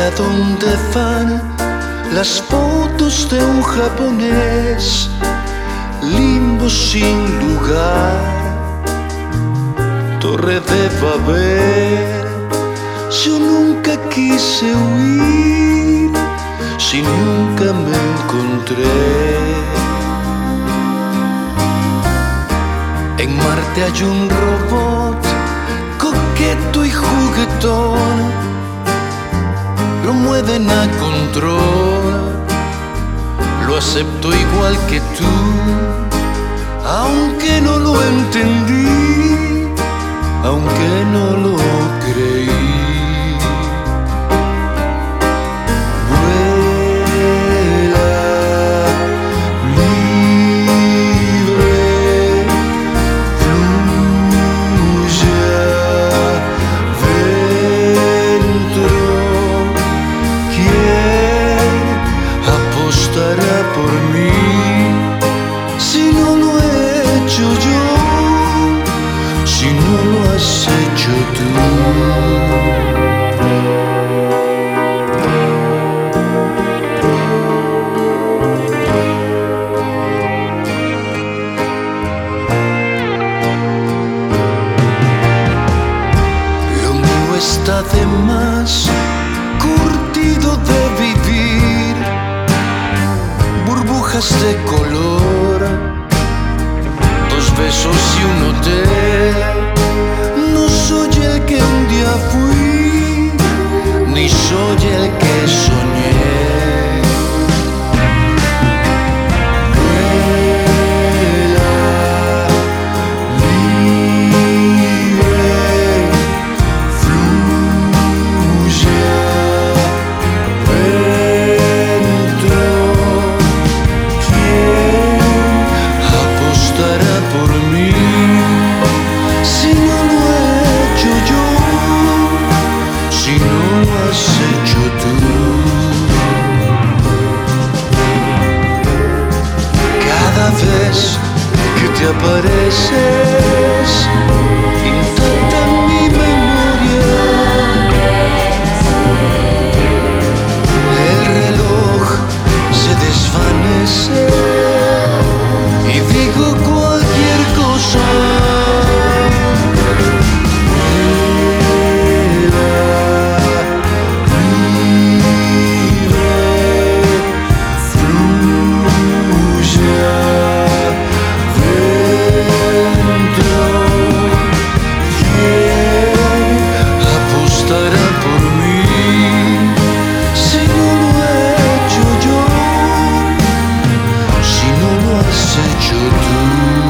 ¿Para dónde van las fotos de un japonés? Limbo sin lugar, Torre de Babel. Yo nunca quise huir si nunca me encontré. En Marte hay un robot coqueto y juguetón, lo mueven a control, lo acepto igual que tú, aunque no lo entendí, aunque no lo creí. Por mí, si no lo he hecho yo, si no lo has hecho tú. Lo mío está de más, curtido de vivir, burbujas de color, 2 besos y un hotel. No soy el que un día fui, ni soy el que soñé. Vuela, libre, fluye dentro. Por mí, si no lo he hecho yo, si no lo has hecho tú. Cada vez que te apareces, intacta en mi memoria, el reloj se desvanece y digo cualquier cosa. Vuela, libre, fluye dentro. ¿Quién apostará por mí si no lo he hecho yo? Si no lo has hecho tú.